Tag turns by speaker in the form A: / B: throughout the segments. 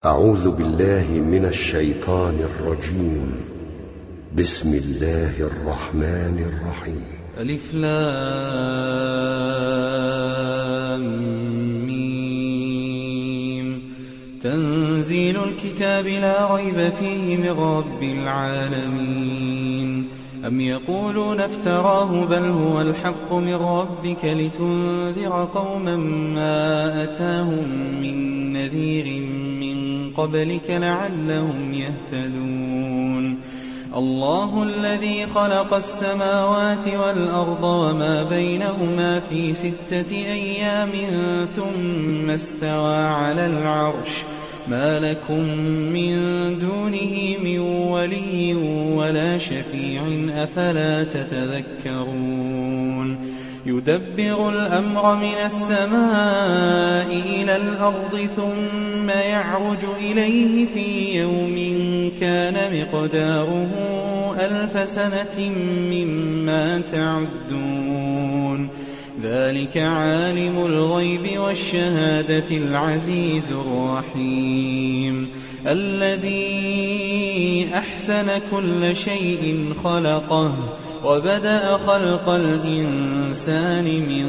A: أعوذ بالله من الشيطان الرجيم. بسم الله الرحمن الرحيم.
B: ألف لام ميم. تنزيل الكتاب لا ريب فيه من رب العالمين. أم يقولون افتراه بل هو الحق من ربك لتنذر قوما ما أتاهم من نذير من قبلك لعلهم يهتدون. الله الذي خلق السماوات والأرض وما بينهما في 6 أيام ثم استوى على العرش ما لكم من دونه من ولي ولا شفيع أفلا تتذكرون. يدبر الأمر من السماء إلى الأرض ثم يعرج إليه في يوم كان مقداره 1000 سنة مما تعدون. ذلك عالم الغيب والشهادة العزيز الرحيم الذي أحسن كل شيء خلقه وبدأ خلق الإنسان من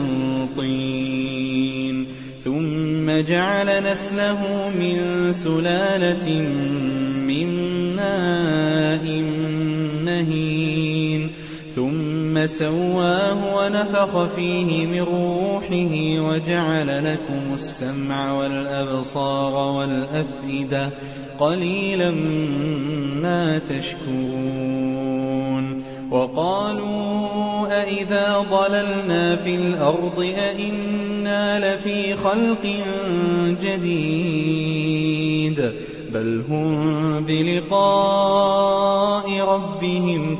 B: طين ثم جعل نسله من سلالة من ماء مهين ثم سواه ونفخ فيه من روحه وجعل لكم السمع والأبصار والأفئدة قليلا ما تشكرون. وقالوا أئذا ضللنا في الأرض أئنا لفي خلق جديد بل هم بلقاء ربهم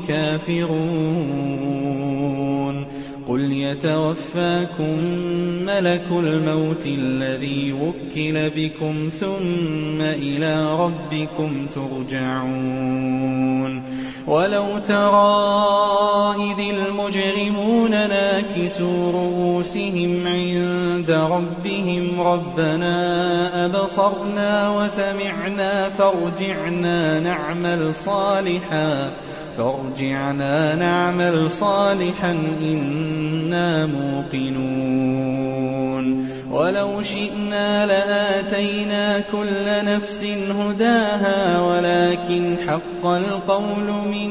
B: كافرون. قل يتوفاكم ملك الموت الذي وكل بكم ثم إلى ربكم ترجعون. ولو ترى إذ المجرمون ناكسوا رؤوسهم عند ربهم ربنا أبصرنا وسمعنا فارجعنا نعمل صالحا إنا موقنون. ولو شئنا لآتينا كل نفس هداها ولكن حق القول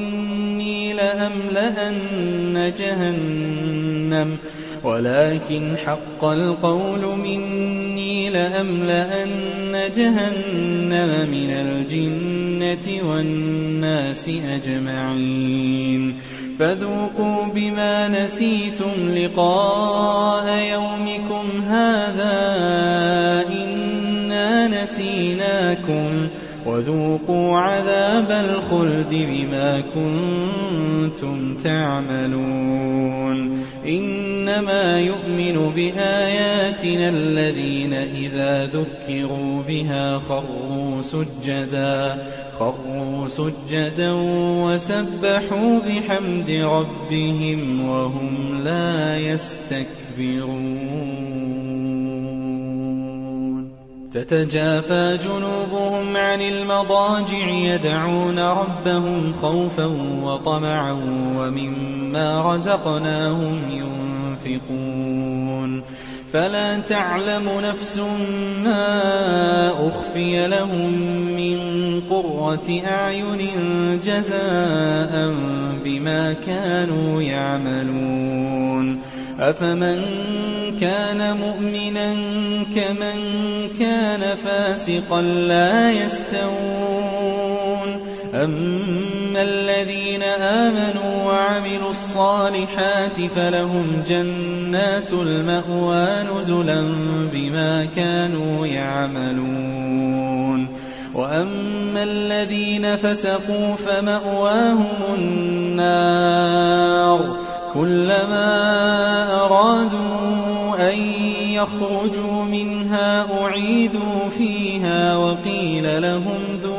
B: مني لأملأن جهنم من الجنة والناس أجمعين. فذوقوا بما نسيتم لقاء يومكم هذا إنا نسيناكم وذوقوا عذاب الخلد بما كنتم تعملون. إنما يؤمن بآياتنا الذين إذا ذكروا بها خروا سجدا وسبحوا بحمد ربهم وهم لا يستكبرون. تتجافى جنوبهم عن المضاجع يدعون ربهم خوفا وطمعا ومما رزقناهم ينفقون. فلا تعلم نفس ما أخفي لهم من قرة أعين جزاء بما كانوا يعملون. أفمن كان مؤمنا كمن كان فاسقا لا يستوون. أما الذين آمنوا وعملوا الصالحات فلهم جنات المأوى نزلا بما كانوا يعملون. وأما الذين فسقوا فمأواهم النار كلما أرادوا أن يخرجوا منها أعيدوا فيها وقيل لهم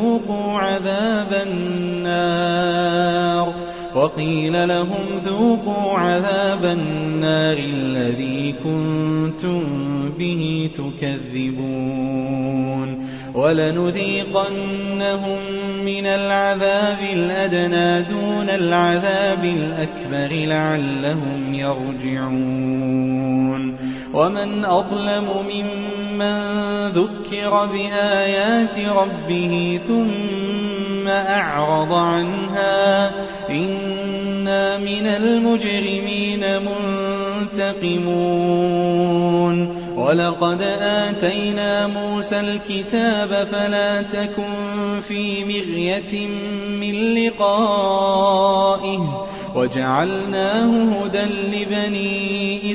B: ذوقوا عذاب النار الذي كنتم به تكذبون. وَلَنُذِيقَنَّهُم مِّنَ الْعَذَابِ الْأَدْنَىٰ دُونَ الْعَذَابِ الْأَكْبَرِ لَعَلَّهُمْ يَرْجِعُونَ وَمَنْ أَظْلَمُ مِمَّن ذُكِّرَ بِآيَاتِ رَبِّهِ ثُمَّ أَعْرَضَ عَنْهَا إِنَّا مِنَ الْمُجْرِمِينَ مُنتَقِمُونَ وَلَقَدْ آتَيْنَا مُوسَى الْكِتَابَ فَلَا تَكُن فِي مِرْيَةٍ مِّن لِّقَائِهِ وَجَعَلْنَاهُ هُدًى لِّبَنِي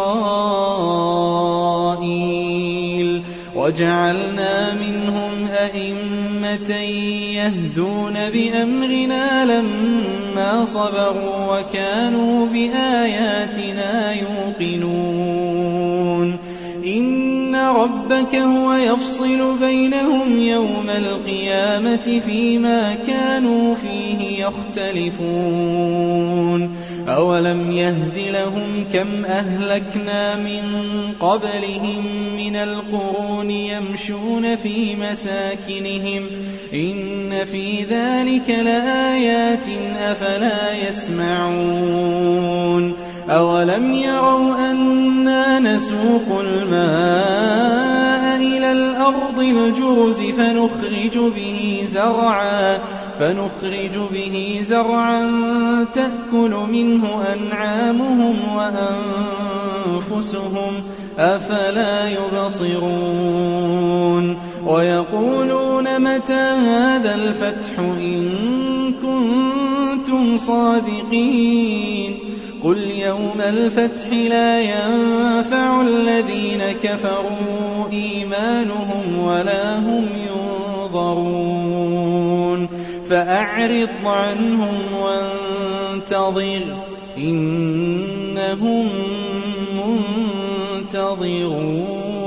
B: إِسْرَائِيلَ وَجَعَلْنَا مِنْهُمْ أَئِمَّةً يَهْدُونَ بِأَمْرِنَا لَمَّا صَبَرُوا وَكَانُوا بِآيَاتِنَا يُوقِنُونَ إِنَّ رَبَّكَ هُوَ يَفْصِلُ بَيْنَهُمْ يَوْمَ الْقِيَامَةِ فِيمَا كَانُوا فِيهِ يَخْتَلِفُونَ أَوَلَمْ يَهْدِ لَهُمْ كَمْ أَهْلَكْنَا مِن قَبْلِهِم مِّنَ الْقُرُونِ يَمْشُونَ فِي مَسَاكِنِهِمْ إِنَّ فِي ذَلِكَ لَآيَاتٍ أَفَلَا يَسْمَعُونَ أَوَلَمْ يَرَوْا أَنَّا نَسُوقُ الْمَاءَ إِلَى الْأَرْضِ الْجُرُزِ فَنُخْرِجُ بِهِ زَرْعًا تَأْكُلُ مِنْهُ أَنْعَامُهُمْ وَأَنفُسُهُمْ أَفَلَا يُبْصِرُونَ وَيَقُولُونَ مَتَىٰ هَٰذَا الْفَتْحُ إِن كُنتُمْ صَادِقِينَ قُلْ يَوْمَ الْفَتْحِ لَا يَنفَعُ الَّذِينَ كَفَرُوا إِيمَانُهُمْ وَلَا هُمْ يُنظَرُونَ فَأَعْرِضْ عَنْهُمْ وَانتَظِرْ إِنَّهُم مُّنتَظِرُونَ